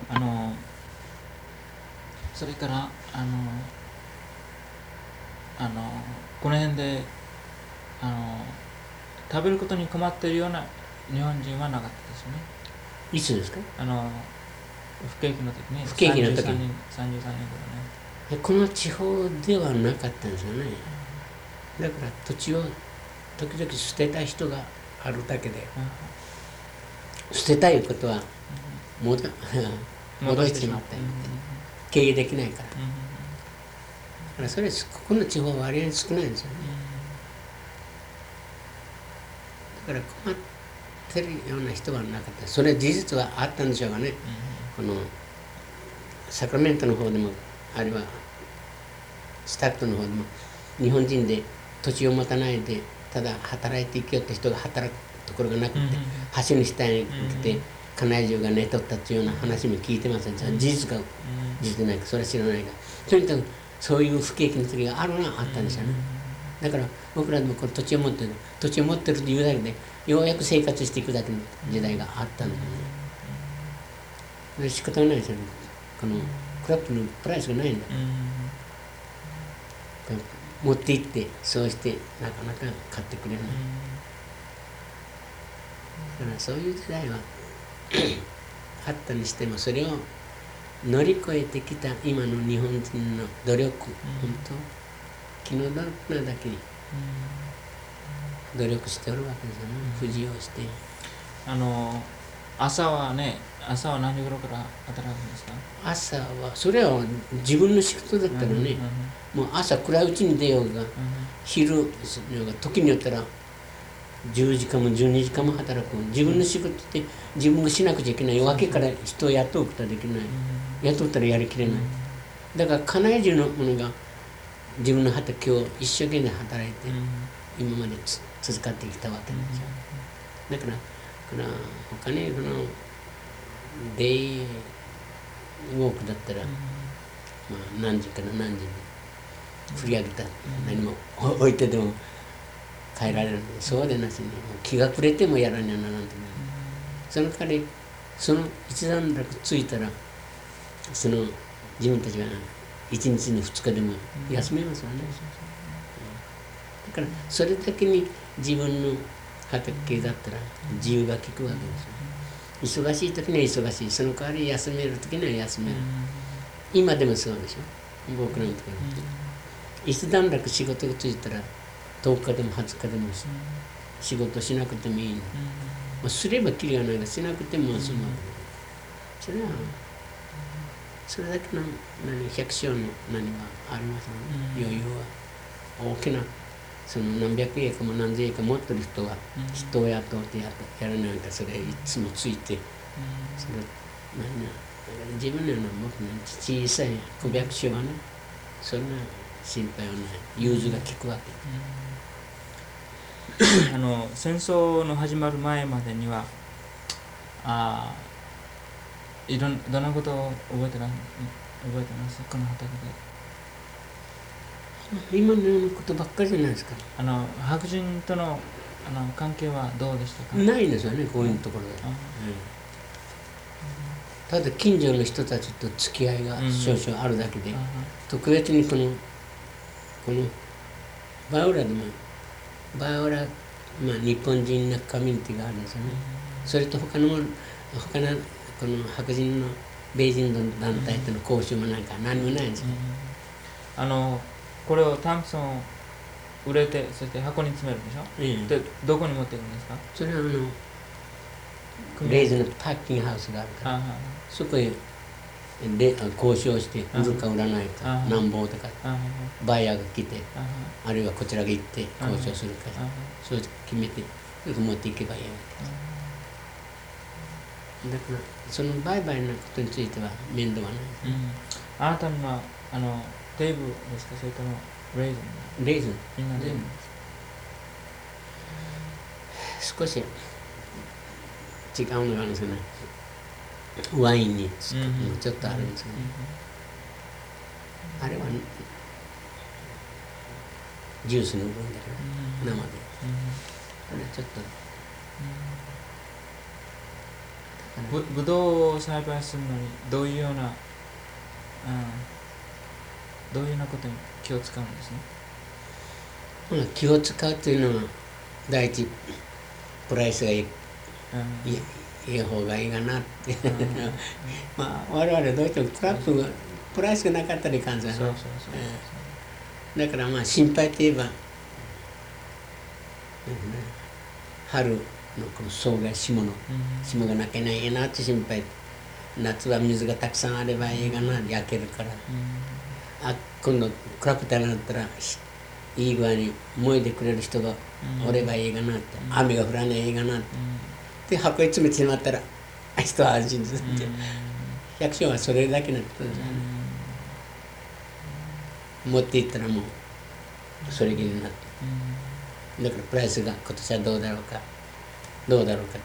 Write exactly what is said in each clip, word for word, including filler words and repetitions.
あのそれからあのあのこの辺であの食べることに困っているような日本人はなかったですよね。 いつですか？ あの不景気の時ね、 不景気の時さんじゅうさんねんさんじゅうさんねん頃ね。 この地方ではなかったんですよね。だから土地を時々捨てた人があるだけで、捨てたいことは戻戻してしまったよって経営できないから、だからそれここの地方は割合少ないんですよね。だから困ってるような人はなかった。それは事実はあったんでしょうがね、このサクラメントの方でもあるいはスタッフの方でも日本人で土地を持たないでただ働いていきよった人が働くところがなくて、橋の下に来て家内中が寝とったというような話も聞いてません。事実か事実ないかそれは知らないが、とにかくそういう不景気の時があるのはあったんですよね。だから僕らでもこの土地を持ってる土地を持ってるというだけでようやく生活していくだけの時代があったんだよね。それ仕方がないですよね。このクラップのプライスがないんだ。持って行ってそうしてなかなか買ってくれない。だからそういう時代はあったにしても、それを乗り越えてきた今の日本人の努力、本当気の毒なだけに努力しておるわけですよね。不自由してあの朝はね、朝は何時頃から働くんですか？ 朝はそれは自分の仕事だったらね、もう朝暗いうちに出ようが、昼時によったらじゅうじかんもじゅうにじかんも働く。自分の仕事って自分がしなくちゃいけないわけから人を雇うことはできない。雇ったらやりきれない。だから家内中のものが自分の畑を一生懸命働いて今までつ続かってきたわけですよ。だからこれは他にそのデイウォークだったら、まあ、何時から何時に振り上げた何も置いてでも変えられるので、そうでなしに気が暮れてもやらにゃならんとね。その代わりその一段落ついたらその自分たちが一日に二日でも休めますよね。だからそれだけに自分の畑だったら自由が利くわけですよ。忙しい時には忙しい、その代わり休める時には休める。今でもそうでしょ。僕らのところに一段落仕事がついたらとおかでもはつかでも仕事しなくてもいいの、まあ、すればきりがないがしなくても済むわけそれはそれだけの何百姓の何はありますので、余裕は大きなその何百円かも何千円か持ってる人は人を雇ってややらないか、それいつもついて、それ何や自分のような僕の小さい小百姓はね、そんな心配はない、融通が利くわけあの戦争の始まる前までにはあいろんどんなことを覚えてな覚えてますこの畑で？ 今のようなことばっかりじゃないですか。 あの白人とのあの関係はどうでしたか？ ないんですよね、こういうところで、ただ近所の人たちと付き合いが少々あるだけで、特別にこのこのバウラでもバウラ、まあ、日本人のコミュニティがあるんですよね。それと他の他のこの白人の米人の団体との交渉もなんか何もないんですよ。 あのこれをタンプソン売れて、そして箱に詰めるでしょ、ええ、でどこに持っていくんですか？ それはあのレイズのパッキングハウスがあるから、そこへで交渉して売るか売らないかなんぼとかバイヤーが来て、あるいはこちらが行って交渉するか、そう決めてそれで持っていけばいいわけです。だからその売買のことについては面倒はないです、ね、 うん、あなたのはあのテーブルですか、それともレーズン？ レーズン、 みんなレーズンです。 少し違うのがあるんですよね。ワインにつく、うん、ちょっとあるんですよね、うん、あれはジュースの部分だから、うん、生で、うん、あれはちょっと、うん、だかぶぶどうを栽培するのにどういうような、うん、どういうようなことに気を使うんですね。 まあ、気を使うというのは第一プライスがいい、うん、いい方がいいかなって、うん、まあ我々どうしてもクラップがプライスがなかったらいかんじゃない。だからまあ心配といえば、うん、春のこの草が霜の、うん、霜がなけないやなって心配。夏は水がたくさんあればいいかな、焼けるから、うん、あ今度クラップターになったらいい具合に燃えてくれる人がおればいいかなって、うん、雨が降らないいいかなって、うん、で箱に詰めてしまったら人は安心ですって、うん、百姓はそれだけのことですね、うん、持っていったらもうそれきりになって、うん、だからプライスが今年はどうだろうかどうだろうかって、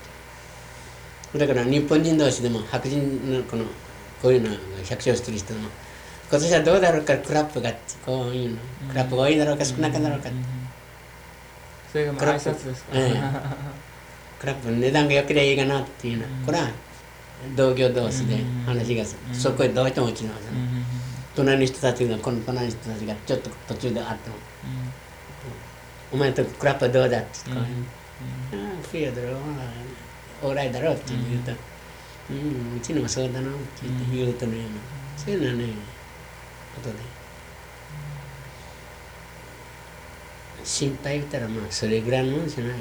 だから日本人同士でも白人のこのこういうの百姓してる人も今年はどうだろうかクラップがってこういうの、うん、クラップが多いだろうか少なかだろうかって、うん、 それが挨拶ですか、 ええ、クラップの値段が良ければいいかなっていうのは、うん、これは同業同士で話が、うん、そこへどうしても落ちます、ね、うん、隣の人たちがこの隣の人たちがちょっと途中であっても、うん、お前とクラップはどうだって言って、うん、ああフィアだろうオーライだろうって言うと、うん、うん、うちのもそうだなって言うとね、そういうのはねことで心配言ったらまあそれぐらいのもんじゃない、うん、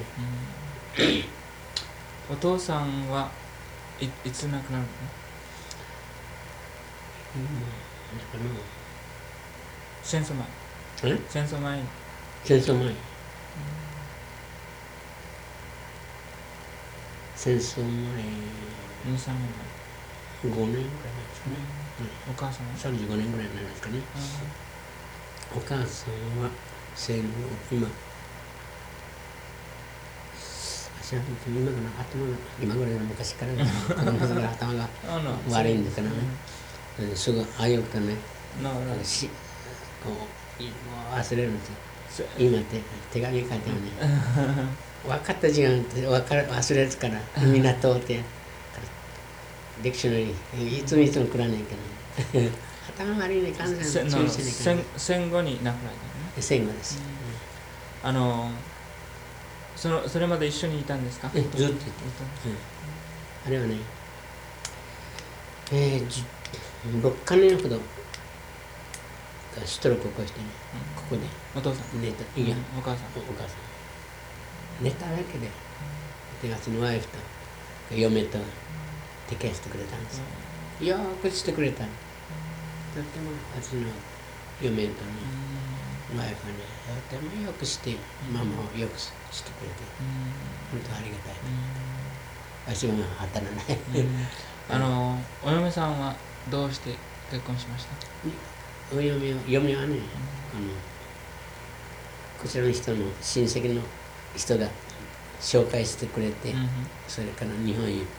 お父さんはいいつ亡くなるの？うん、戦争前。戦争前。 戦争前。うん、戦争前。 に、さんねんまえ。ごねんぐらい前ですかね。 うん、お母さんは？ さんじゅうごねんぐらい前ですかね。うん、お母さんは戦後今。今から頭が今ぐらいの昔からです子供の時から頭が悪いんですからね、すぐああいうとね、しこう忘れるんですよ。今って手紙書いてもね分かった時間って分かる忘れるから港ってディクショナリーいつもいつも来らないけど、ね、頭悪いね関西の注意しないから。 戦後に亡くなったのね。 戦後です。 あのそのそれまで一緒にいたんですか？ ずっといた、うん、あれはね、えー、ろっかねんほどストロークを起こしてね、うん、ここでお父さん寝た、いや、 うん、お母さんお母さん寝たわけで、で私のワイフと嫁と手ケアしてくれたんですよ、うん、よくしてくれた、とっても私の嫁とね、うん、ワイフはねとてもよくして、ママをよくしてくれて、うん、本当ありがたい、うん、足が働かない、 うん、あのお嫁さんはどうして結婚しました？ お嫁は嫁はね、うん、あのこちらの人の親戚の人が紹介してくれて、うん、それから日本へ行って、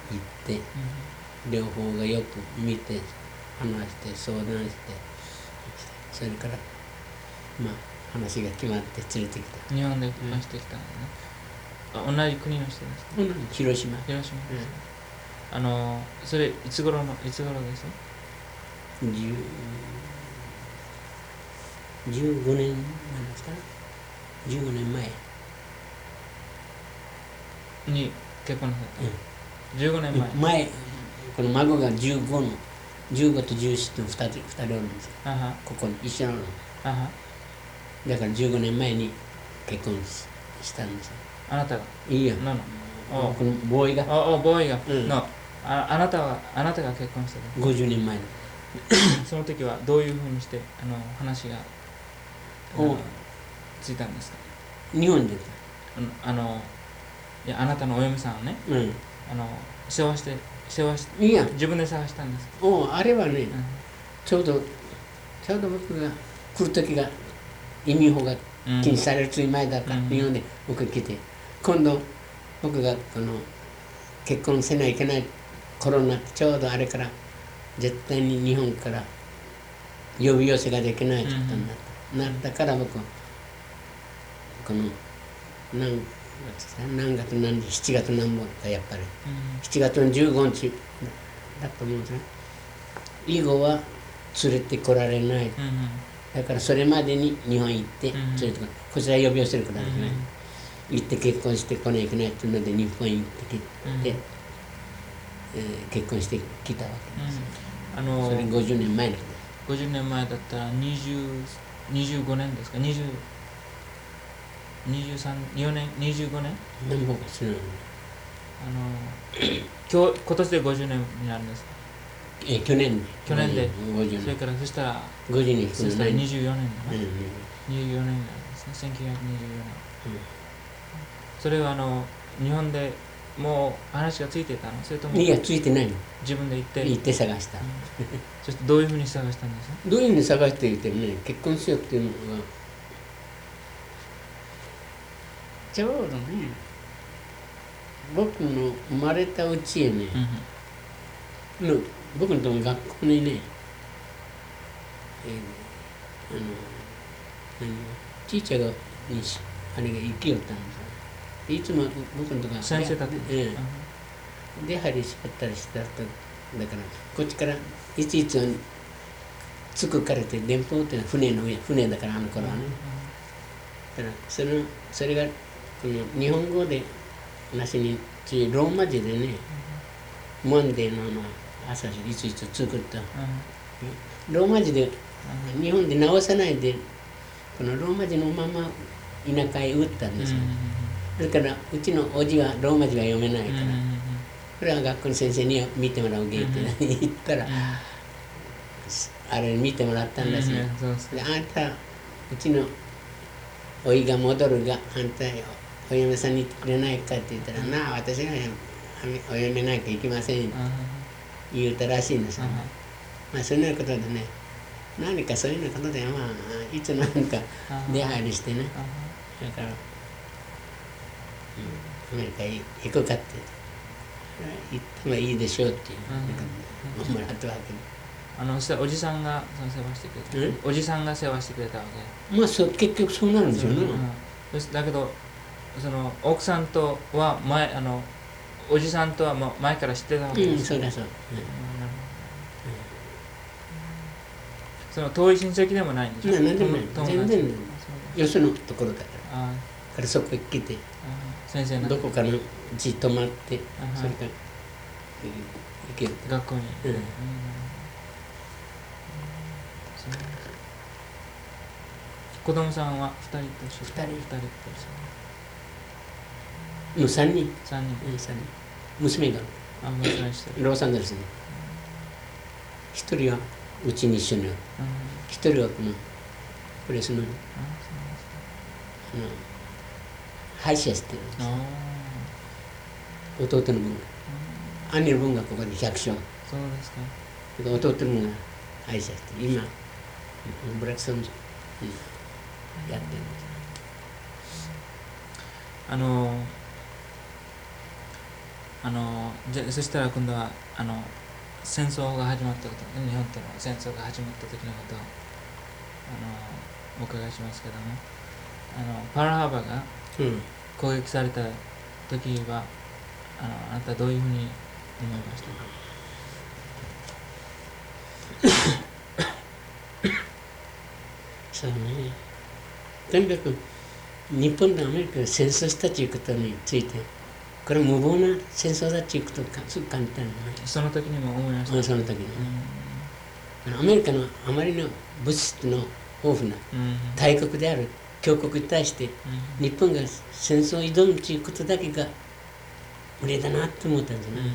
うん、両方がよく見て話して相談して、それからまあ話が決まって連れてきた。 日本で暮らしてきたのね、うん、同じ国の人ですか？ 同じ広島。 広島です、うん、あのそれいつ頃のいつ頃です？ じゅうごねんまえですかね。じゅうごねんまえに結婚なさった、うん、じゅうごねんまえ前この孫がじゅうごのじゅうごとじゅうよんのふたりおるんですよ。ここに一緒なの。だからじゅうごねんまえに結婚したんですよ。 あなたが？ いいよ。 ののこのボーイがおおボーイが、うん、のああなたはあなたが結婚したごじゅうねんまえのその時はどういうふうにしてあの話がついたんですか？ 日本であのいやあなたのお嫁さんをね、うん、あの世話して世話していや自分で探したんですか？ おあれはね、うん、ちょうどちょうど僕が来る時が移民法が禁止されるつい前だから、うん、日本で僕来て今度僕がこの結婚せないといけないコロナってちょうどあれから絶対に日本から呼び寄せができないってことになった、うん、なったから僕はこの何何月何日しちがつ何本かやっぱり、うん、しちがつのじゅうごにちだと思うんですね。以後は連れてこられない、うん、だからそれまでに日本行って、うん、連れてここちら呼び寄せるからですね、うん、行って結婚してこないといけないというので日本行ってきて、うんえー、結婚してきたわけです、うん、あのー、それごじゅうねんまえのごじゅうねんまえだったらにじゅう、にじゅうごねんですか、にじゅう、にじゅうさん、よねん、にじゅうごねん何本かするの。 あの今日今年でごじゅうねんになるんですか。 え去年で去年でごじゅうねんそれからそしたらごじゅうねんそしたらにじゅうよねんだな、うん、にじゅうよねんになるんですね。せんきゅうひゃくにじゅうよねん、うん、それはあの日本でもう話がついてたの、それともいやついてないの、 自分で行って行って探した、うん、 そしてどういうふうに探したんですか。 どういうふうに探していてもね、結婚しようっていうのがちょうどね、僕の生まれたうちへね、うん、の僕のところ学校にね、えー、あの何ティーチャーがあれが行きよったんですよ。いつも僕のところ先生だった、 ええ、出入りしちゃったりしてただからこっちからいついつつくかれて電報っていうのは船の上船だからあの頃はね、うん、だからそのそれがこの日本語でなしにローマ字でね、うん、モンデーの朝いついつ作った、うん、ローマ字で、うん、日本で直さないでこのローマ字のまま田舎へ打ったんですよ、うん、だからうちのおじはローマ字が読めないから、うん、これは学校の先生に見てもらうげって、うん、言ったら、うん、あれ見てもらったんですよ、うん、であんたうちのおいが戻るがあんたよお嫁さんに行ってくれないかって言ったら、うん、なあ私がお嫁なんか行きませんって言うたらしいんですよ、ね、まあそんなことでね、何かそういうようなことでまあいつなんか出入りしてね、だから、うん、アメリカへ行くかって行ってもいいでしょうっていうのをもらったわけで、 あのそしたらおじさんがその世話してくれた、おじさんが世話してくれたわけ。 まあそ結局そうなるんですよね、 うん、だけどその奥さんとは前あのおじさんとはもう前から知ってたわけです、 うん、そうだそう、うん、 その遠い親戚でもないんでしょ。 何でもない、全然よそのところだから、あからそこへ来て先生どこかの家泊まってそれから行ける学校に、うんうん、子供さんはふたりとしふたりふたりとしもうさんにんさんにん、 うん、さんにん娘があ娘してるロサンゼルスに一、うん、人はうちに一緒に一、うん、人はこのプレスの、うん、あの歯医者してるんです弟の分が、うん、兄の分がここで百姓、 そうですか。 弟の分が歯医者して今ブラックソンズ、うん、やってるんです。 あのあのじゃそしたら今度はあの戦争が始まったこと、日本との戦争が始まった時のことをあのお伺いしますけども、あのパールハーバーが攻撃された時は、うん、あのあなたはどういうふうに思いましたか。 そうね、とにかく日本とアメリカが戦争したということについてこれは無謀な戦争だということがすごく簡単だね。 その時にも思いました。 その時に、うん、アメリカのあまりの物質の豊富な大国である強国に対して日本が戦争を挑むということだけが無理だなって思ったんですね、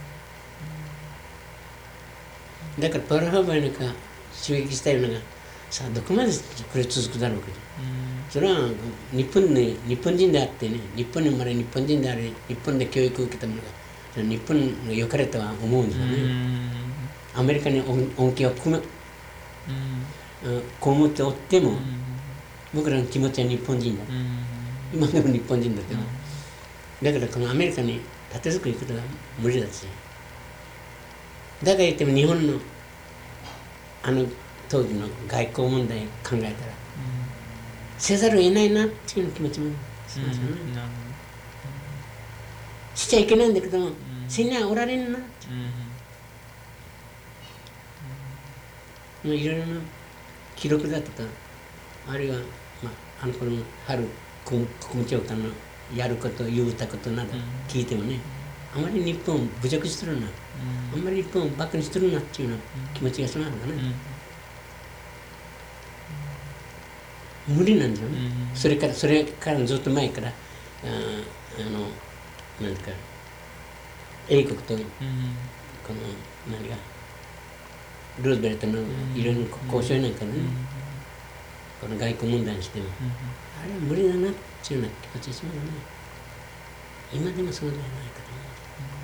うん、だからパールハーバーなんか襲撃したようなさあどこまでこれ続くだろうけど、うん、それは日本に日本人であってね、日本に生まれ日本人であり日本で教育を受けた者が日本の良かれとは思うんですよね、うん、アメリカに恩恵を被っておっても、うん、僕らの気持ちは日本人だ、うん、今でも日本人だけど、うん、だからこのアメリカに盾作り行くことが無理だし、だから言っても日本のあの当時の外交問題考えたら、うん、せざるを得ないなっていう気持ちもしますよね、 しちゃいけないんだけど、せにゃおられんなって、まあ、いろいろな記録だとか、あるいは、まあ、あの頃の春国務長官のやること言うたことなど聞いてもね、あまり日本を侮辱しとるな、あんまり日本をバカにしとるなっていうような気持ちがしますからね、無理なんですよね、それからそれからずっと前から、ああのなんか英国とこの何がルーズベルトのいろいろ交渉なんかね、この外交問題にしても、あれは無理だなっていうような気持ちがしますね。今でもそうじゃないかと思う。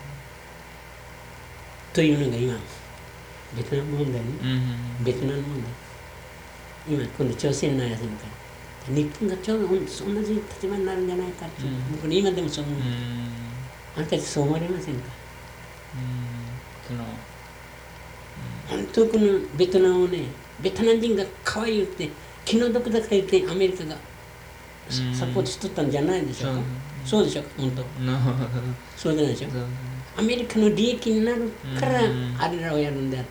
というのが今ベトナム問題ね、ベトナム問題、今今度朝鮮のやつみたいな、日本がちょうど同じ立場になるんじゃないかっていう、僕ね今でもそう思う。あなたたちそう思われませんか？ その本当このベトナムをね、ベトナム人が可愛いって気の毒だから言ってアメリカがサポートしとったんじゃないでしょうか。そうでしょうか、本当。そうじゃないでしょ。アメリカの利益になるからあれらをやるんであって、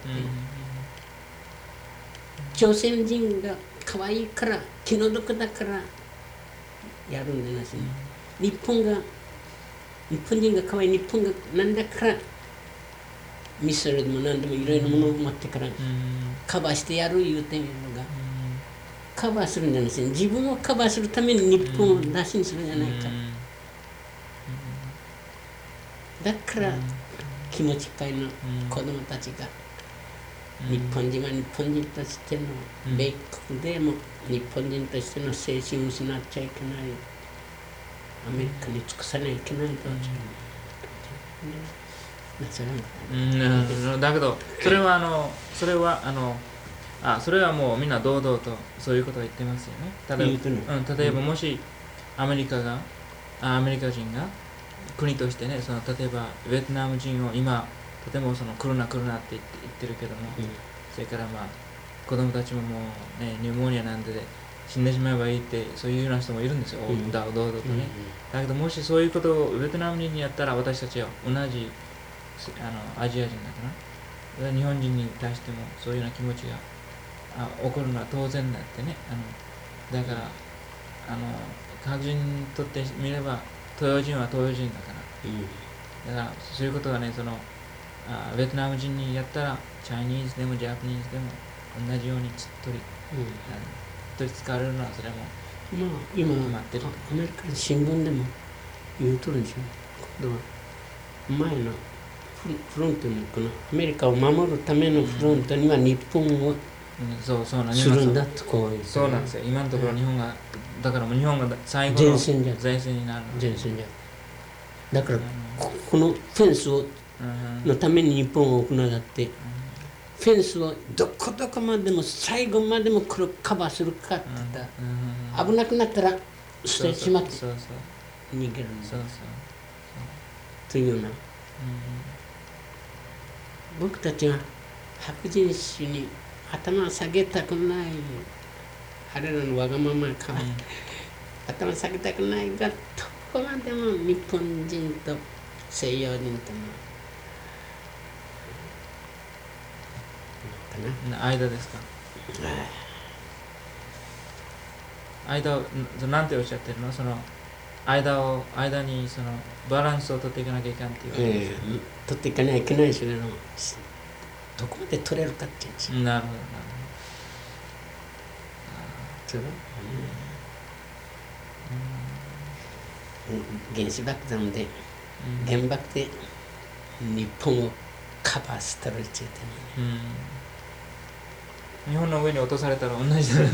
朝鮮人が可愛いから気の毒だからやるんでなしに、日本が日本人が可愛い、日本がなんだからミサイルでも何でもいろいろなものを持ってからカバーしてやる言うてみるのが、カバーするんじゃなくて自分をカバーするために日本を出しにするんじゃないか。だから気持ちいっぱいの子供たちが、日本人は日本人としての、米国でも日本人としての精神を失っちゃいけない、アメリカに尽くさなきゃいけないと、 うん、だけどそれはあのそれはあのあそれはもうみんな堂々とそういうことを言ってますよね。例えば、うん、例えばもしアメリカがあアメリカ人が国としてね、その例えばベトナム人を今とてもその来るな来るなって言って言ってるけども、うん、それからまあ子供たちももうねニューモニアなんで、ね、死んでしまえばいいってそういうような人もいるんですよ、うん、堂々とね、うん、だけどもしそういうことをベトナム人にやったら私たちは同じあのアジア人だから日本人に対してもそういうような気持ちがあ起こるのは当然だってね、あのだからあの白人にとってみれば東洋人は東洋人だから、うん、だからそういうことがね、そのあベトナム人にやったらチャイニーズでもジャパニーズでも同じようにつっとり、うん、取り使われるのはそれもまあ今決まってる。アメリカの新聞でも言うとるんでしょ。今度は前のフロントにこのアメリカを守るためのフロントには日本をするんだとこう言って、 そうなんですよ。今のところ日本が、だからもう日本が最後の前線になる前線じゃだからこのフェンスをのために日本を行うだって、フェンスをどこどこまでも最後までもこれをカバーするかって言ったら危なくなったら捨ててしまって逃げるんだというような、僕たちは白人種に頭を下げたくない、あれらのわがままか、うん、頭を下げたくないがどこまでも日本人と西洋人とのかな間ですか。間をなんておっしゃってるの？その間を間にそのバランスを取っていかなきゃいけないっていうわけです、 えー、取っていかなきゃいけないしね、どこまで取れるかっていうんですよ。 なるほどなるほど。原子爆弾で、うん、原爆で日本をカバーしたらいちゃってね、 うん、日本の上に落とされたら同じだ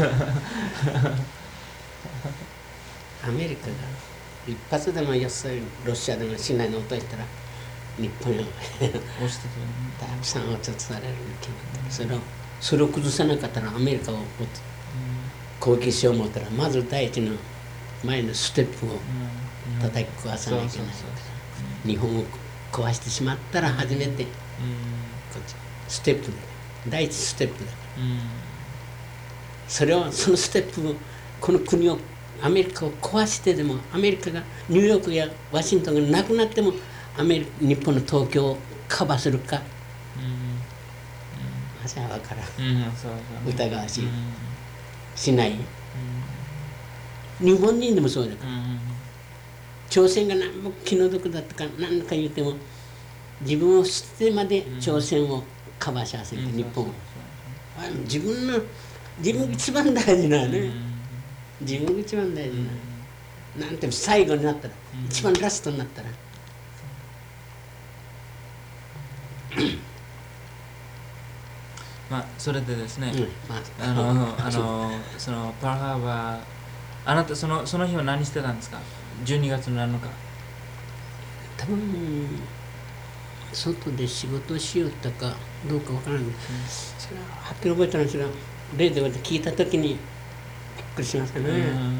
アメリカが一発でもよそロシアでも市内に落としたら日本をたくさん落とされるに決まって、それをそれを崩さなかったらアメリカを攻撃しよう思ったらまず第一の前のステップを叩き壊さなきゃいけない。日本を壊してしまったら初めてこっちステップで第一ステップだから、それをそのステップをこの国をアメリカを壊してでもアメリカがニューヨークやワシントンがなくなってもアメリ日本の東京をカバーするか、朝は分からん、疑わしい、しない、日本人でもそうだから、朝鮮が何も気の毒だとか何か言っても自分を知ってまで朝鮮をカバーしませんか、日本は。自分の自分が一番大事なね、自分が一番大事な、なんて最後になったら、一番ラストになったら。 まあそれでですね、 うんまあ、 あのあのそのパールハーバー、あなたそのその日は何してたんですか？じゅうにがつのなのか。 多分外で仕事しよったかどうかわからないけど、うん、それははっきり覚えてないんですが、例で聞いた時にびっくりしましたね。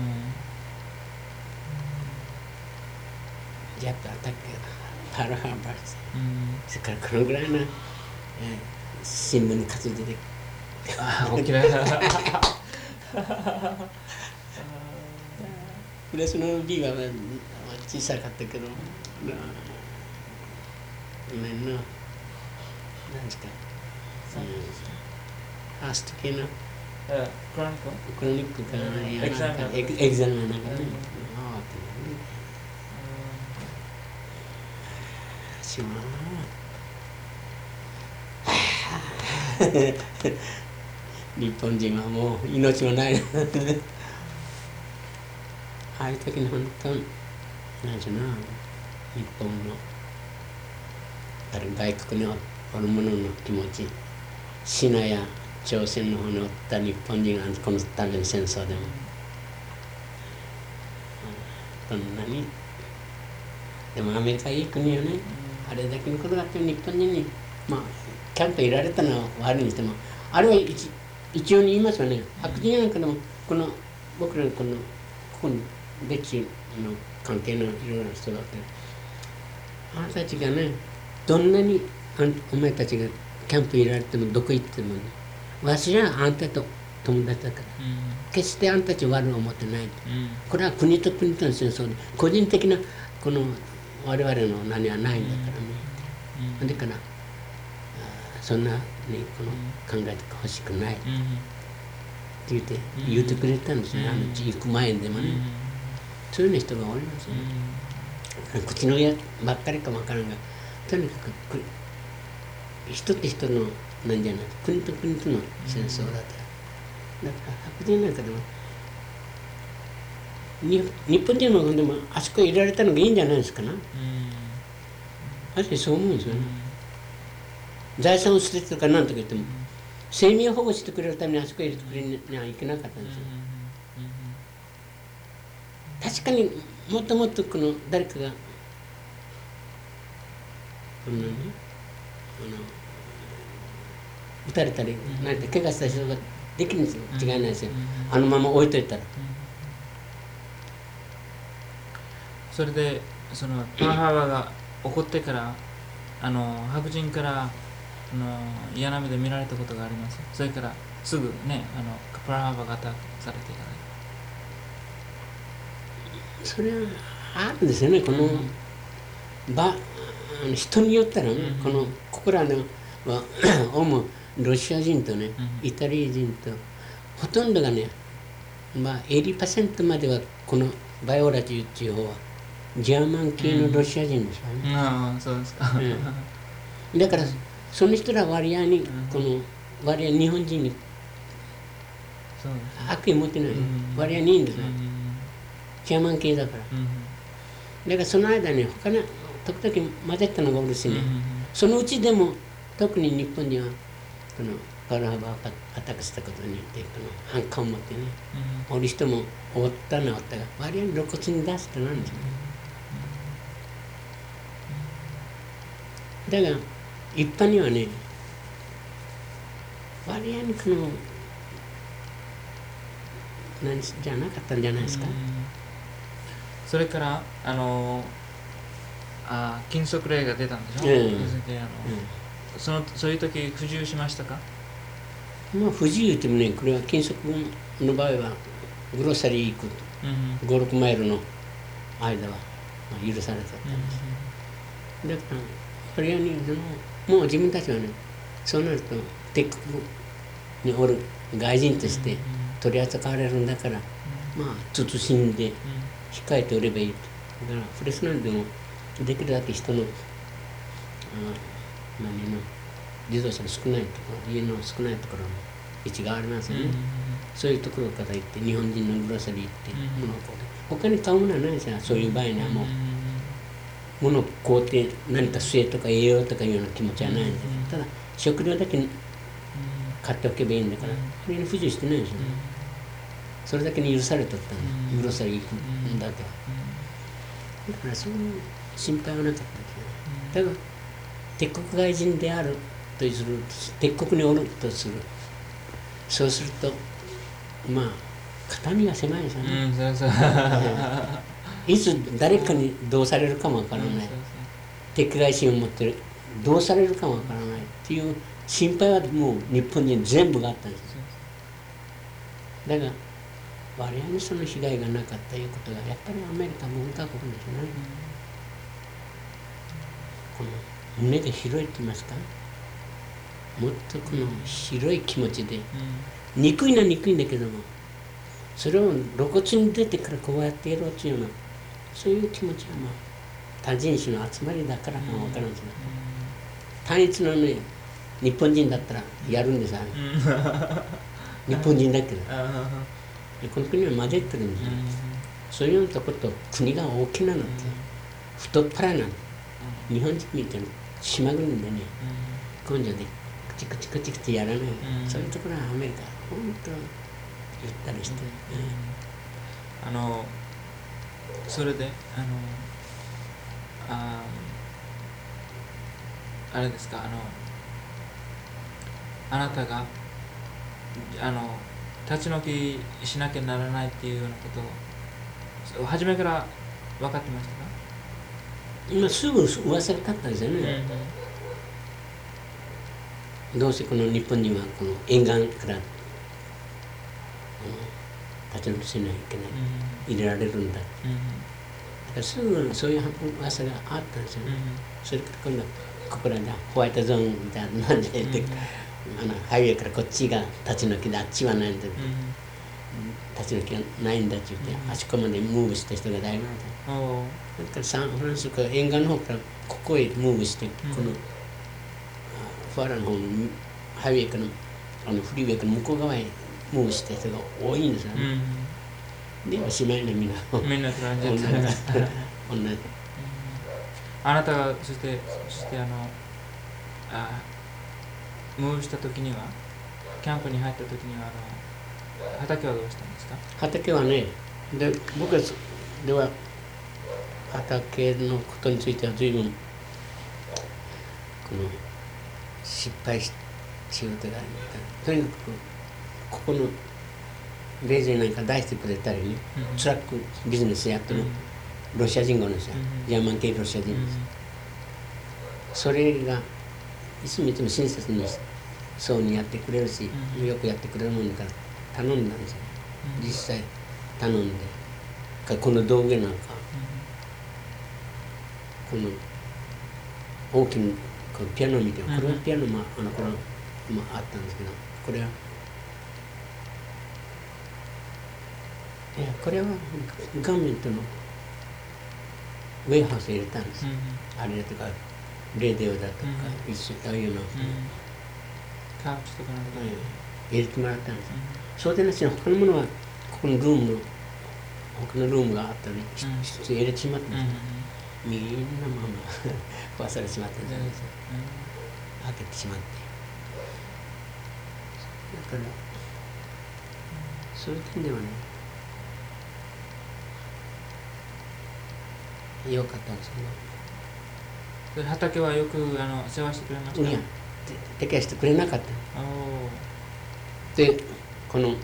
ジャパンアタックパールハーバーです、うん、それからこのぐらいの、えー、新聞に活字で大きなプレスの B は小さかったけど、ごめんな、何ですか、ファースト系のクロニクルクロニックかな、エグザムなんかね、しま日本人はもう命もないああいう時に本当に何しろな、日本のある外国におる者の気持ち、シナや朝鮮の方におった日本人がこのための戦争でもどんなにでもアメリカいい国よね、あれだけのことがあっても日本人にまあキャンプいられたのは悪いにしても、あれは一一応に言いますよね、白人なんかでもこの僕らのこのここに歴史の関係のいろいろな人があって、あなたたちがね、どんなにお前たちがキャンプいられてもどこ行ってもね、わしはあんたと友達だから、うん、決してあんたたち悪い思ってない、うん、これは国と国との戦争で個人的なこの我々の何はないんだからね、うん、だからそんなにこの考えてほしくない、うん、って言って言ってくれたんですね、うん、あの行く前でもね、うん、そういうような人がおりますね、うん、口の上ばっかりかもわからんが、とにかく人と人のなんじゃない、国と国との戦争だったら、だから白人なんかでも日本人のでもあそこへいられたのがいいんじゃないですかな、うん、私そう思うんですよね、うん、財産を捨ててとか何とか言っても、うん、生命保護してくれるためにあそこへ入れてくれにはいけなかったんですよ、うんうんうん、確かにもっともっとこの誰かがこのね、あの撃たれたり何か怪我した人ができるんですよ、違いないですよ、あのまま置いといたら。 それでそのパールハーバーが起こってからあの白人からあの嫌な目で見られたことがあります。それからすぐねあのパールハーバーがアタックされてから。 それはあるんですよね、この、うん、ば人によったらね、うん、このここらのは主ロシア人とね、イタリア人とほとんどがね、まあはちじゅっパーセントまではこのバイオラという地方はジャーマン系のロシア人ですよね、 うん、ああそうですか、 うん、だからその人ら割合にこの割合日本人に悪意持ってない、うん、割合にいいんですね、うん、ジャーマン系だから、うん、だからその間に他の時々混ぜたのがおるしね、うん、そのうちでも特に日本人はこのパールハーバーをアタックしたことによってこの反感を持ってね、うん、おる人もおったのおったが割合に露骨に出すってなんですよね、だが一般にはね割合にこの何じゃなかったんじゃないですか、うん、 それからあのあ禁則令が出たんでしょ、うん、であの、うん、そのそういう時不自由しましたか？ まあ不自由ってもね、これは禁則の場合はグロッサリー行く、うん、ご、ろくマイルの間は許されたったんです、うん、 だからコリアにそのもう自分たちはね、そうなると敵国におる外人として取り扱われるんだから、まあ慎んで控えておればいいと。だからフレスランドでもできるだけ人の、あ何の自動車の少ないところ、家の少ないところの位置がありますよね。そういうところから行って日本人のグロッサリー行って物を買うて、他に買うものはないですよ。そういう場合にはもう物を買うて何か末とか栄養とかいうような気持ちはないんです。ただ食料だけ買っておけばいいんだから、それに不自由してないですよね。それだけに許されとったんだ、グロッサリー行くんだけは。だからそういう心配はなかったですね。だから敵国外人であるとする、敵国におるとする、そうするとまあ肩身が狭いですよね。 うん、そうそういつ誰かにどうされるかもわからない、うん、そうそう敵外心を持ってる、どうされるかもわからないっていう心配はもう日本人全部があったんですよ。だが割合にその被害がなかったということがやっぱりアメリカ文化国ですね、うん、この胸が広いって言いますか、もっとこの広い気持ちで、うん、憎いのは憎いんだけども、それを露骨に出てからこうやってやろうというような、そういう気持ちはまあ多人種の集まりだからかも分からんですね、うん、単一のね日本人だったらやるんですよ、うん、日本人だけどこの国は混じってるんですよ、うん、そういうようなところと国が大きなのって、うん、太っ腹なの、うん、日本人みたいに島国でね、うん、根性でクチクチクチクチやらない、うん、そういうところはアメリカ本当ゆったりして、 うん、あのそれであのああれですか、あのあなたがあの立ち退きしなきゃならないっていうようなことを初めから分かってましたか？ 今すぐ噂が立ったんですよね、うん、どうせこの日本にはこの沿岸から、うん、立ち退きしないといけない、うん、入れられるんだ、うん、だからすぐそういう噂があったんですよね、うん、それから今度ここらでホワイトゾーンみたいななんで、うん、あのハイウェイからこっちが立ち退きであっちはないんだ、うん、立ち退きがないんだって言って、うん、あそこまでムーブした人がだいぶいた。だからサンフランシスコ沿岸の方からここへムーブして、うん、このファラの方のハイウェイからあのフリーウェイから向こう側へムーブした人が多いんですよね、うん、でおしまいのみんなみんなトランジット同じあなたがそしてそしてあのあムーブした時にはキャンプに入った時にはあの畑はどうしたんですか？ 畑はね、で僕はでは畑のことについては随分この失敗し仕事があるみたいな。とにかくここのレジなんか出してくれたりね、うん、トラックビジネスやってる、うん、ロシア人がおるんですよ、うん、ジャーマン系ロシア人です、うん、それがいつもいつも親切にそうにやってくれるし、うん、よくやってくれるもんだから頼んだんですよ、うん、実際頼んでこの道具なんか、うん、この大きなこのピアノみたいな、これはピアノもあのこれもあったんですけど、これはいやこれはガーメントのウェイハウス入れたんですよ、うん、あれだとかレディオだとか、うん、一緒ああいうの、うん、 カープとかなんか、 うん、入れてもらったんですよ、うん、そうでなしに他のものはここのルームの他のルームがあったのに一つ入れてしまったんですよ、うん、みんなまま忘れてしまったんですよ、うん、開けてしまって、だからそういう点ではね良かったんですけど、 畑はよくあの世話してくれました？ いや、手手してくれなかった。で、この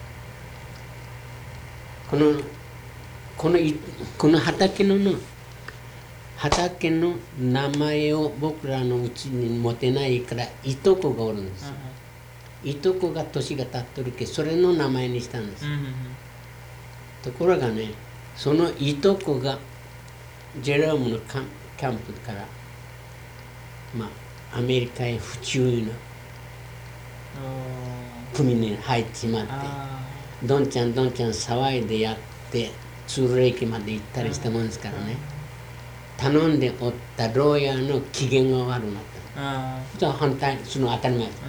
このこのこの畑のの畑の名前を僕らのうちに持てないからいとこがおるんですよ。いとこが年が経っとるけそれの名前にしたんです。うんうんうん、ところがね、そのいとこがジェロームのキャンプからまあアメリカへ不注意の組に入ってしまって、どんちゃんどんちゃん騒いでやって通路駅まで行ったりしたもんですからね、頼んでおった牢屋の機嫌が悪くなった。それは反対、その当たり前です。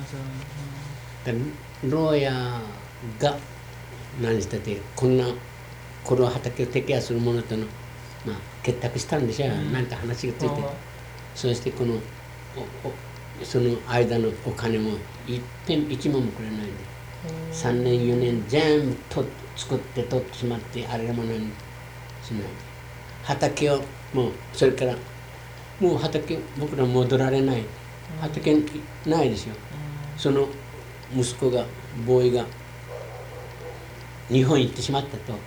牢屋が何したって、こんなこの畑を摘発する者との、まあ、結託したんでしょう、うん、何か話がついて、そしてこのおおその間のお金も一遍一文もくれないで、さんねんよねん全部と作って取ってしまって、あれものにしないで、畑をもうそれからもう畑僕ら戻られない、畑ないですよ。その息子がボーイが日本行ってしまったと。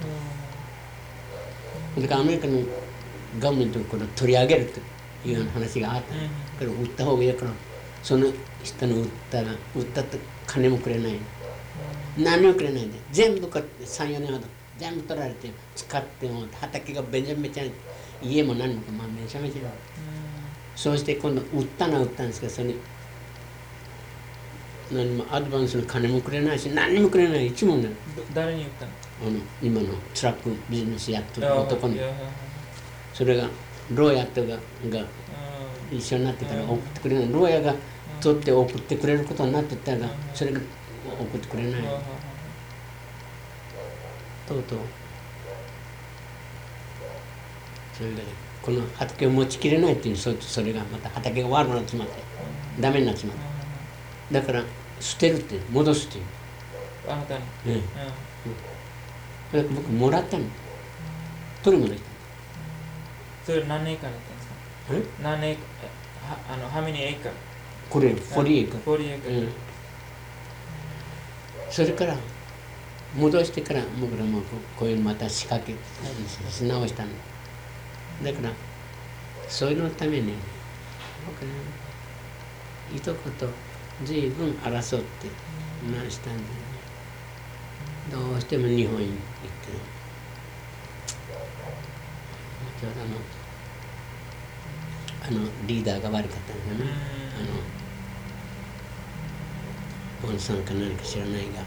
だからアメリカのガバメントをこれ取り上げるというような話があった。だから売った方がいいから、その人の売ったら売ったって金もくれない、何もくれないんで、全部さんよねんほど全部取られて使っても畑がめちゃめちゃ、家も何もかまあめちゃめちゃ、そうして今度売ったのは売ったんですけど、それ何もアドバンスの金もくれないし、何もくれない、一文ない。 誰に売ったの？ あの今のトラックビジネスやってる男に、それが牢屋とかが一緒になってから送ってくれない、牢屋が取って送ってくれることになってたら、それが送ってくれない、とうとうそれでこの畑を持ちきれないっていう、そそれがまた畑が悪くなってしまってダメになってしまって、だから捨てるって戻すっていう、 あなたに、 ええ、うん、僕もらったの、取り戻した。 それ何年間だったんですか？え？何年、あの、how many acre？ これ、よんじゅうエーカー。 よんじゅうエーカー。うん。 それから、戻してから僕らもこういうのまた仕掛けし直したの。だから、そういうのために、僕ね、いとこと随分争ってなしたんで、ね、どうしても日本に行って、ちょうどあの、あのリーダーが悪かったんだよね。あの、オンさんか何か知らないが。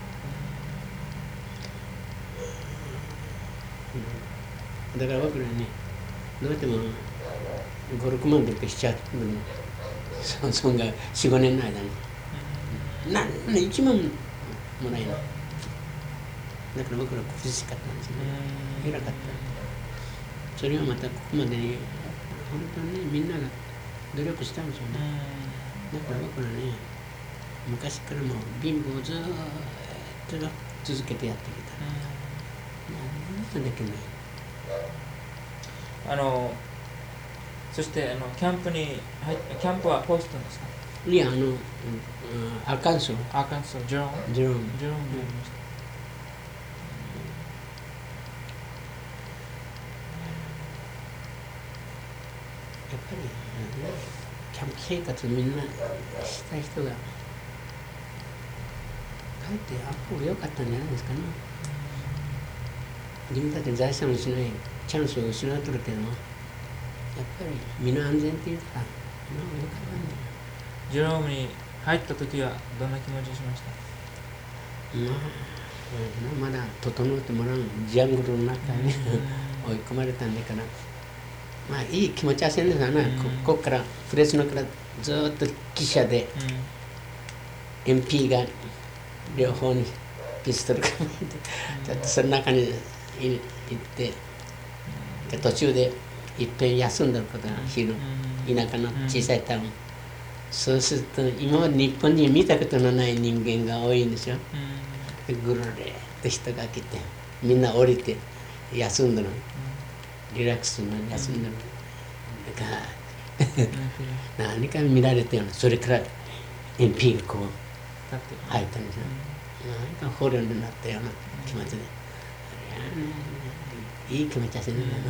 だから僕らね、どうしてもご、ろくまんどっかしちゃうの、そんがよん、ごねんの間に。なんでいちまんもらえない。だから僕ら苦しかったんですよね。偉かった。それはまたここまでに、本当にね、みんなが努力したんですよね。だから僕らね、昔からもう貧乏をずーっと続けてやってきた。何もできない。 あの、そしてあのキャンプに入っキャンプはホストンですか？ いや、あの、アーカンソー。 アーカンソー、ジェローム。 ジェローム。 ジェロームでやりました。 やっぱり、キャンプ生活みんなした人が、かえってあっ方が良かったんじゃないですかね。自分たち財産を失い、チャンスを失うとるけども、やっぱり身の安全っていうか、今は良かったんだよ。 ジェロームに入った時はどんな気持ちしました？ まあ、まだ整ってもらうジャングルの中に追い込まれたんだから、まあいい気持ちはせんですよね。ここからフレスノからずっと汽車で エムピー が両方にピストル構えて、ちょっとその中に行って途中でいっぺん休んだことが昼、田舎の小さいタウン、そうすると今まで日本人見たことのない人間が多いんですよ。ぐるりっと人が来てみんな降りて休んだの、リラックスするのに休んだの、なんか何か見られたような、それから エムピー がこう入ったんですよ。なんか捕虜になったような気持ちで、いい気持ちはせんだよな。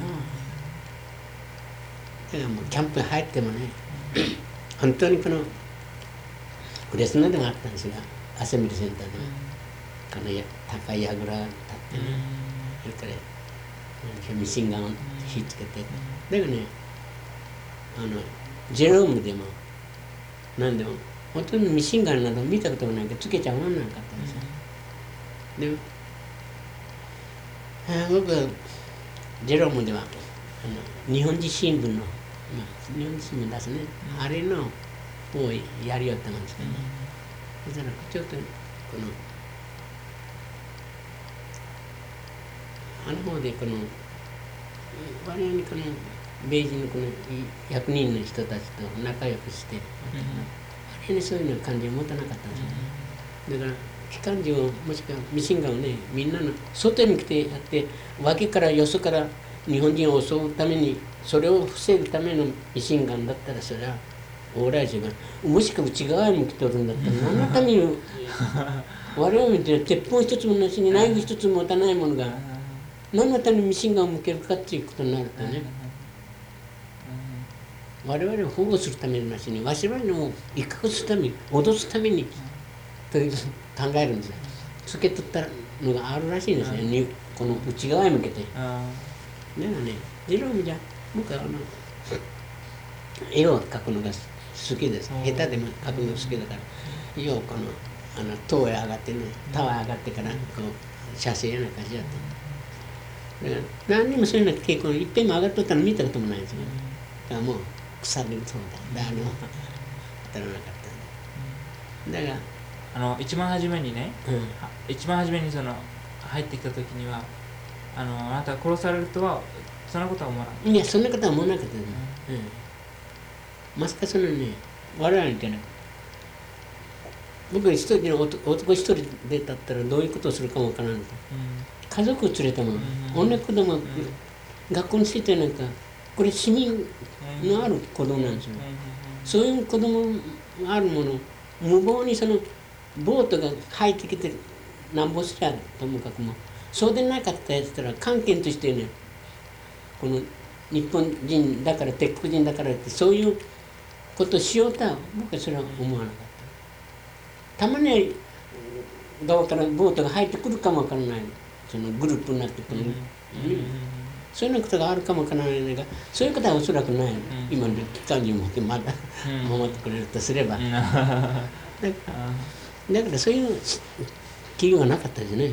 だからもうキャンプに入ってもね、本当にこのフレスノでもあったんですが、アセンブリセンターで、この高い櫓が立ってね、それからミシンガンを火つけて、だけどね、あのジェロームでもなんでもほとんどミシンガンなど見たことがないけどつけちゃわなかったんですよ、うん、で僕はジェロームではあの日本人新聞の、まあ、日本人新聞出すね、うん、あれのをやりよったんですけど、ね、うん、そしたらちょっとこのあの方でこの我々にこの米人のこのひゃくにんの人たちと仲良くして、うん、あれにそういうの感じを持たなかったんですよね、うん、だから機関銃をもしくはミシンガンをねみんなの外に来てやって脇からよそから日本人を襲うためにそれを防ぐためのミシンガンだったらそれは往来者がもしくは内側に来ておるんだったら何のために我々みたいな鉄砲一つもなしにナイフ一つも持たないものが何のためにミシンガンを向けるかっていうことになるとね我々を保護するためのなしに我々を威嚇するために脅すためにという考えるんですよ。つけとったのがあるらしいんですよ、ね、この内側に向けて。だからね、ジェロームじゃ僕はあの絵を描くのが好きです。下手でも描くのが好きだから、ようこのあの塔へ上がってね、タワー上がってからこう写真やなんかしやって。だから何にもそういうの傾向いっぺんも上がっとったの見たこともないですよね。だからもう腐れるそうだ。誰も当たらなかったんで。だからあの一番初めにね、うん、一番初めにその入ってきた時にはあのあなたが殺されるとはそんなことは思わなかった。 いやそんなことは思わなかったです、うんうん、まさかそのね我々みたいな僕一人の 男, 男一人でだったらどういうことをするかもわからない、うん、家族を連れたもの、うん、女子供、うん、学校についてなんかこれ市民のある子供なんですよ、うん、そういう子供があるもの無謀にそのボートが入ってきてなんぼすりゃともかくもそうでなかったやつったら関係としてねこの日本人だから鉄黒人だからってそういうことをしようとは僕はそれは思わなかった。たまに側からボートが入ってくるかもわからないそのグループになってくる、うんうん、そういうことがあるかもわからないがそういうことはおそらくない、うん、今の機関銃を持ってまだ、うん、守ってくれるとすれば、うん、だからだからそういう企業がなかったですね、うんうん、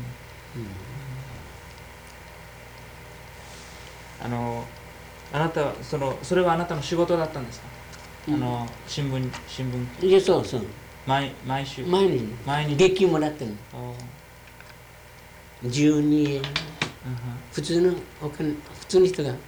あのあなたそのそれはあなたの仕事だったんですか、うん、あの新聞新聞いやそうそう毎毎週毎日毎日月給もらってるのじゅうにえん、うん、普通のお金普通の人が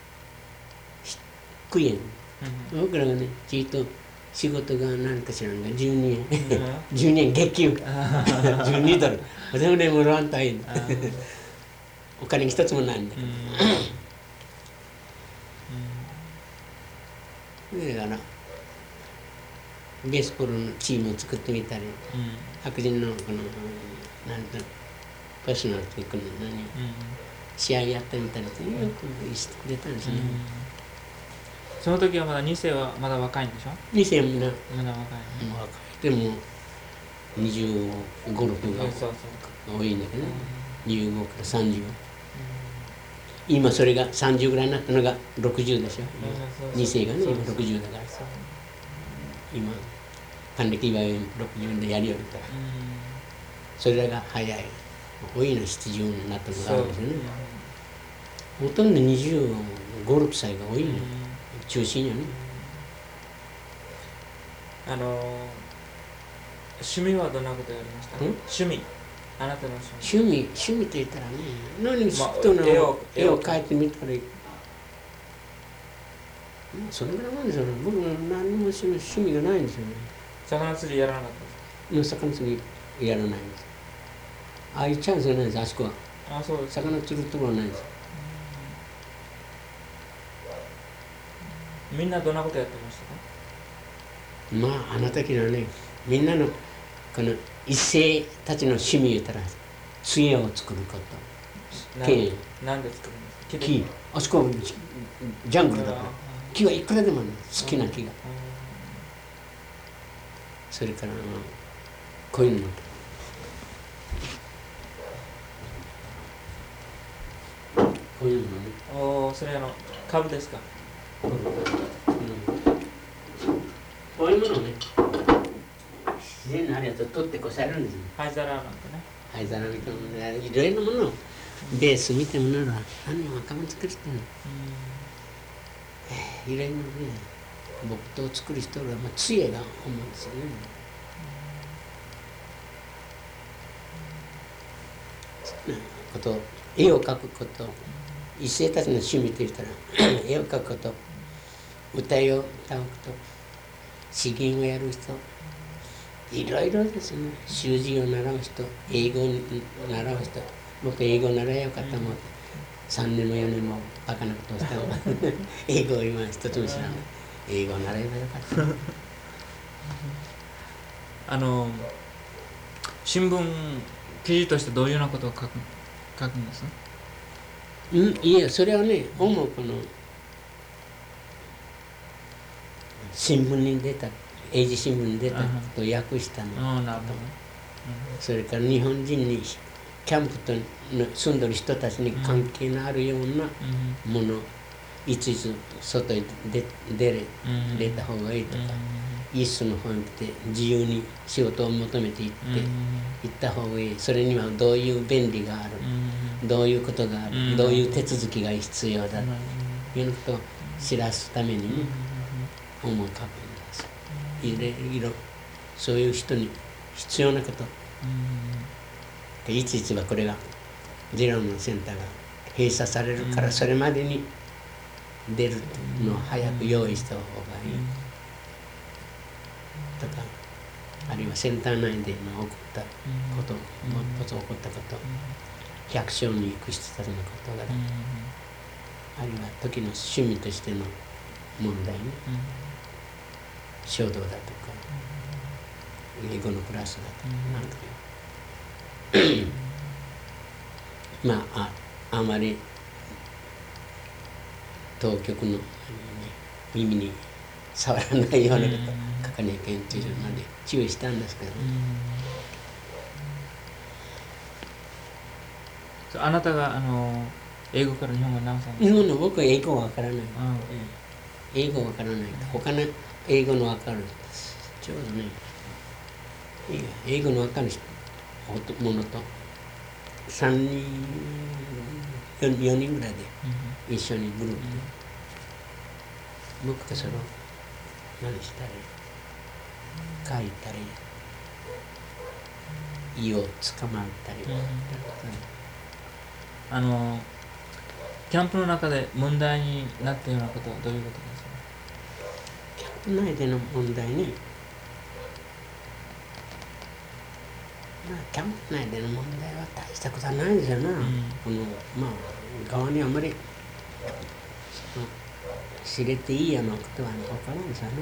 低い円、うん、僕らがねちっと仕事が何かしらんがじゅうにえん、うん、じゅうにえん月給じゅうにドルそれでもらわんといいお金一つもないんだけど、うんうん、だからベースボールのチームを作ってみたり、うん、白人のこのなんてパーソナルというか何、うん、試合やってみたりってよくしてくれたんですね、うん、 その時はまだに世はまだ若いんでしょに世はみんなまだ若い、 ね、若いでもにじゅうご、ろくが多いんだけどね、うん、にじゅうごからさんじゅう、うん、今それがさんじゅうぐらいになったのがろくじゅうでしょ、うん、に世がね今ろくじゅうだから今還暦祝いろくじゅうでやりよるから、うん、それらが早い多いのしちじゅうになったのがあるんですよね、うん、ほとんどにじゅうご、ろくさいが多いの、うん、中心よね、 あの趣味はどんなことやりましたか、うん、趣味あなたの趣味趣味趣味と言ったらね何に人の絵を絵を描いてみたらそれぐらいなんですよね。僕は何も趣味がないんですよね。 魚釣りやらなかったですか？魚釣りやらないんです。ああいうチャンスがないです、あそこは。 あ、そうです。 魚釣るところはないです。 みんなどんなことやってましたか？まああの時のね、みんなのこの一世たちの趣味言ったら杖を作ること。 何で何で作るんですか？ 木。あそこはジャングルだから。木はいくらでもあるの、好きな木が。それからこういうのもこういうのもね。 おお、それあの株ですか？ うん、 こういうものをね自然のあるやつを取ってこされるんですよ。 灰皿なんてね。 灰皿みたいなものでいろいろなものをベース見てもらうのは何を若者作る人のいろいろね木刀を作る人はまあ杖が思うんですよね。そんなこと絵を描くこと一世たちの趣味と言ったら絵を描くこと歌いを歌うこと詩吟をやる人いろいろですね。習字を習う人英語を習う人僕英語を習えよかったもんさんねんもよねんもバカなことをしたの英語を今一つも知らない英語を習えばよかったあの新聞記事としてどういうようなことを書く書くんですか？ うんいやそれはね主この新聞に出た英字新聞に出たことを訳したのと、それから日本人にキャンプと住んでる人たちに関係のあるようなもの、いついつ外へ出出れ出た方がいいとか、イースの方に行って自由に仕事を求めて行って行った方がいい、それにはどういう便利がある、どういうことがある、どういう手続きが必要だということを知らすためにね本を書くんです。いろいろそういう人に必要なこと、いついつはこれがゼロのセンターが閉鎖されるから、それまでに出るのを早く用意した方がいいとか、あるいはセンター内で起こったこと、もう一つ起こったこと、百姓に行く人たちのことが、あるいは時の趣味としての問題ね、書道だとか英語のクラスだとかなんとかまあ、あ、あまり当局の耳に触らないようなこと書かなきゃいけないというので注意したんですけど、 あなたがあの英語から日本語に直したんですか？ 日本の僕は英語はわからない、英語わからない他の英語のわかるちょうどね英語のわかるものとさんにんよにんぐらいで一緒にグループで、僕がそれを何したり書いたり意を捕まえたり、 あのキャンプの中で問題になったようなことはどういうことですか？ キャンプ内での問題ね、まあ、キャンプ内での問題は大したことはないですよな、うん、このまあ側にあんまり知れていいようなことは分からんですよね、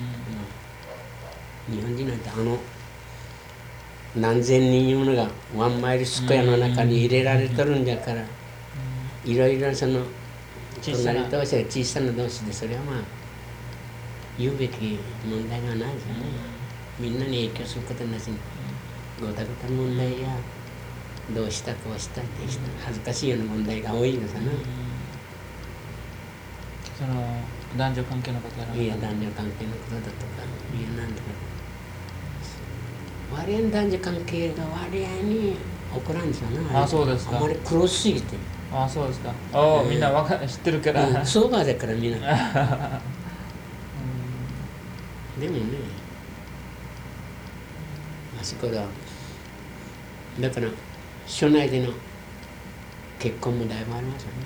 うん、日本人なんてあの何千人ものがワンマイルスクエアの中に入れられとるんだから、いろいろその隣同士が小さな同士でそれはまあ言うべき問題がないですよね、みんなに影響することなしにごたごたの問題やどうしたこうしたって恥ずかしいような問題が多いですよね、 その男女関係のことやらいや男女関係のことだとかいやなんとか割合男女関係が割合に起こらんですよね。 あ、そうですか。 あまりクロスすぎて。 あ、そうですか。おお、みんなわか知ってるから。 うん、相場だからみんな。でもね、あそこだ。だから署内での結婚もだいぶありますよね。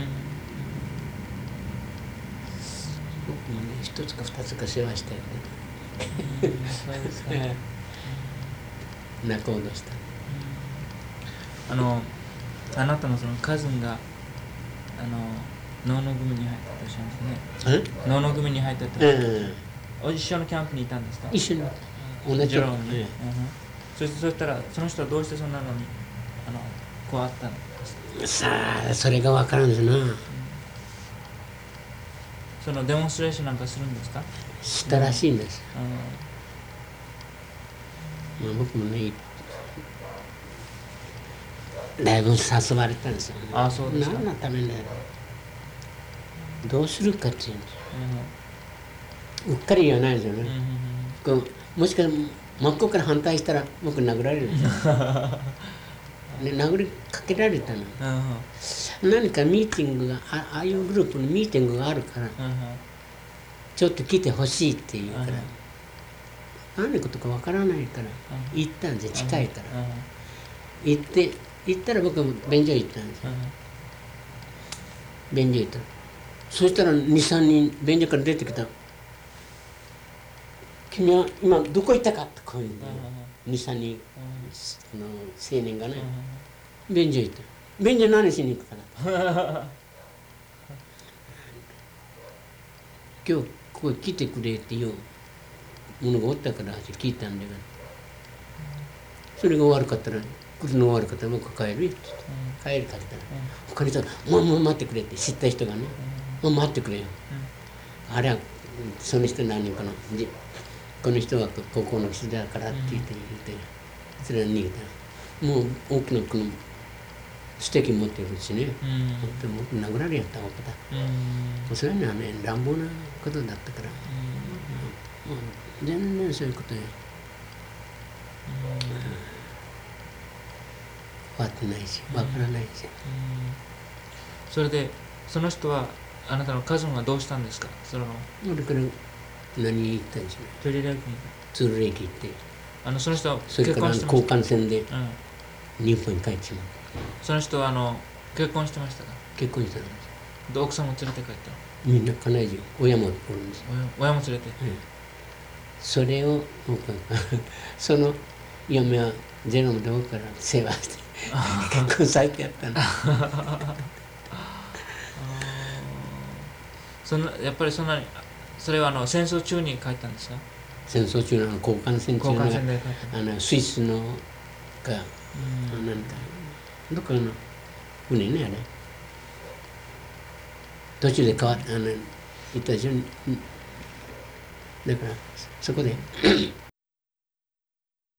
うん、僕もね、一つか二つか世話したよね。 そうですかね。 仲人した。 あのあなたのそのカズンがあの能の組に入ったとおっしゃいますね。能の組に入ったと。お一緒のキャンプにいたんですか？ 一緒に。 同じように。そしてそしたらその人はどうしてそんなのにあのこうあったんですか？ さあそれが分からんですな。うん、 そのデモンストレーションなんかするんですか？ したらしいんです。うん、まあ僕もね。だいぶ誘われたんですよね。 ああ、そうですか。 何のためにどうするかっていうんですよ、うん、うっかり言わないですよね、うんうんうん、 こうもしかしたら真っ向から反対したら僕殴られる、ね、殴りかけられたの。何かミーティングが あ, ああいうグループのミーティングがあるからちょっと来てほしいって言うから何のことかわからないから行ったんですよ。近いから行って行ったら僕も便所行ったんですよ。便所行ったそしたらにさんにん便所から出てきた。君は今どこ行ったかってこういうんだよ。にさんにんの青年がね便所行った。便所何しに行くかな今日ここ来てくれっていうものがおったから聞いたんだけどそれが悪かったら来るのが悪かったら僕は帰るよって帰るかけたら他の人が「もうもう待ってくれ」って知った人がね「もう待ってくれよ」あれはその人何人かのこの人は高校の人だからって言って言ってそれは逃げた。もう大きなこのステーキ持ってるしね、うん、もう殴られやったわけだ、うん、それにはね乱暴なことだったから、うん、もう全然そういうことや、うん、分かってないし分からないし、うん、 それでその人はあなたの家族がどうしたんですか。その俺から何言ったんじゃないトゥルレイキツルレイキ行ってあのその人はそれから交換船で日本に帰ってしまった。 その人はあの結婚してましたか。 結婚したんです。 で奥さんも連れて帰った。 みんな家内中親もおるんです。 親も連れて、うん、 それを僕はその嫁はゼロのとこから世話して結婚されてやったのそのやっぱりそんなにそれはあの戦争中に帰ったんですか。 戦争中の交換船中の交換船で帰ったあのスイスのか何かどっかの船ねあれ途中で変わってあの行ったでしょ。だからそこで